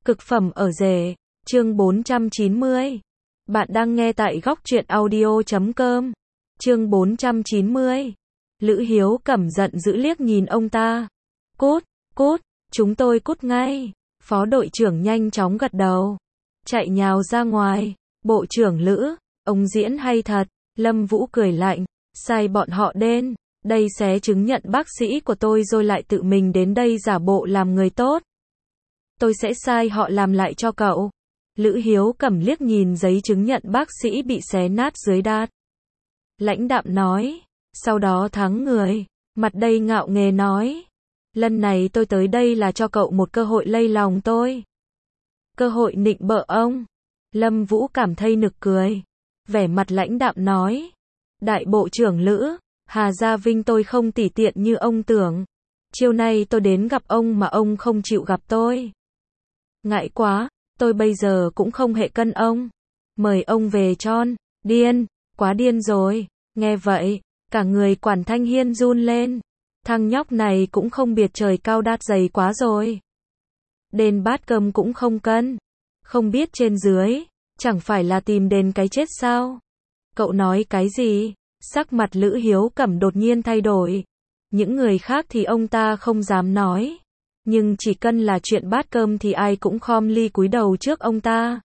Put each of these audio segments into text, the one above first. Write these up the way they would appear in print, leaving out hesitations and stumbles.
Cực phẩm ở rể, chương 490. Bạn đang nghe tại góc truyện audio.com. Chương 490. Lữ Hiếu Cẩm giận dữ liếc nhìn ông ta. Cút, cút, chúng tôi cút ngay. Phó đội trưởng nhanh chóng gật đầu. Chạy nhào ra ngoài. Bộ trưởng Lữ, ông diễn hay thật. Lâm Vũ cười lạnh. Sai bọn họ đến. Đây xé chứng nhận bác sĩ của tôi rồi lại tự mình đến đây giả bộ làm người tốt. Tôi sẽ sai họ làm lại cho cậu. Lữ Hiếu Cẩm liếc nhìn giấy chứng nhận bác sĩ bị xé nát dưới đát. Lãnh đạm nói. Sau đó thắng người. Mặt đầy ngạo nghễ nói. Lần này tôi tới đây là cho cậu một cơ hội lay lòng tôi. Cơ hội nịnh bợ ông. Lâm Vũ cảm thấy nực cười. Vẻ mặt lãnh đạm nói. Đại bộ trưởng Lữ, Hà Gia Vinh tôi không tỉ tiện như ông tưởng. Chiều nay tôi đến gặp ông mà ông không chịu gặp tôi. Ngại quá, tôi bây giờ cũng không hệ cân ông. Mời ông về tròn. Điên, quá điên rồi. Nghe vậy, cả người Quản Thanh Hiên run lên. Thằng nhóc này cũng không biệt trời cao đát dày quá rồi. Đền bát cơm cũng không cân. Không biết trên dưới, chẳng phải là tìm đến cái chết sao? Cậu nói cái gì? Sắc mặt Lữ Hiếu Cẩm đột nhiên thay đổi. Những người khác thì ông ta không dám nói. Nhưng chỉ cần là chuyện bát cơm thì ai cũng khom ly cúi đầu trước ông ta.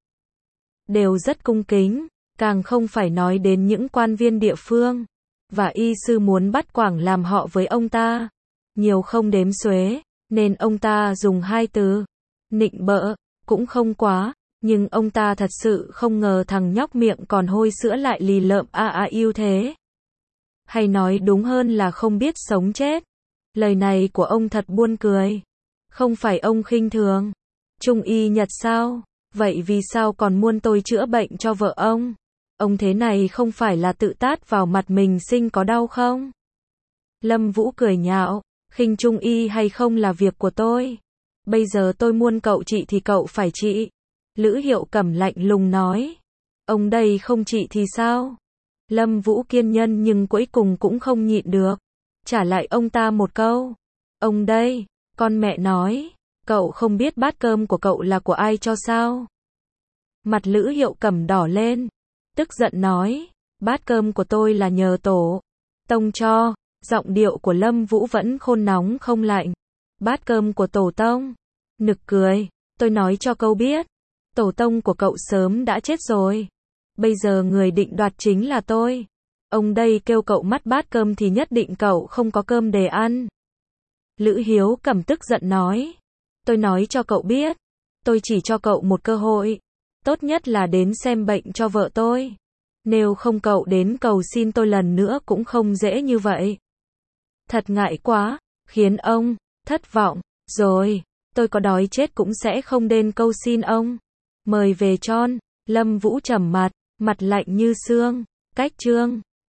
Đều rất cung kính, càng không phải nói đến những quan viên địa phương. Và y sư muốn bắt quảng làm họ với ông ta. Nhiều không đếm xuể, nên ông ta dùng hai từ. Nịnh bợ, cũng không quá. Nhưng ông ta thật sự không ngờ thằng nhóc miệng còn hôi sữa lại lì lợm yêu thế. Hay nói đúng hơn là không biết sống chết. Lời này của ông thật buồn cười. Không phải ông khinh thường Trung y Nhật sao? Vậy vì sao còn muốn tôi chữa bệnh cho vợ ông? Ông thế này không phải là tự tát vào mặt mình sinh có đau không? Lâm Vũ cười nhạo. Khinh Trung y hay không là việc của tôi. Bây giờ tôi muốn cậu trị thì cậu phải trị. Lữ Hiệu Cẩm lạnh lùng nói. Ông đây không trị thì sao? Lâm Vũ kiên nhẫn nhưng cuối cùng cũng không nhịn được. Trả lại ông ta một câu. Ông đây, con mẹ nói. Cậu không biết bát cơm của cậu là của ai cho sao? Mặt Lữ Hiệu Cẩm đỏ lên. Tức giận nói. Bát cơm của tôi là nhờ tổ tông cho. Giọng điệu của Lâm Vũ vẫn khôn nóng không lạnh. Bát cơm của tổ tông. Nực cười. Tôi nói cho cậu biết. Tổ tông của cậu sớm đã chết rồi. Bây giờ người định đoạt chính là tôi. Ông đây kêu cậu mất bát cơm thì nhất định cậu không có cơm để ăn. Lữ Hiếu Cẩm tức giận nói. Tôi nói cho cậu biết. Tôi chỉ cho cậu một cơ hội. Tốt nhất là đến xem bệnh cho vợ tôi. Nếu không cậu đến cầu xin tôi lần nữa cũng không dễ như vậy. Thật ngại quá, khiến ông thất vọng. Rồi, tôi có đói chết cũng sẽ không đến cầu xin ông. Mời về tròn. Lâm Vũ trầm mặt, mặt lạnh như xương. Cách chương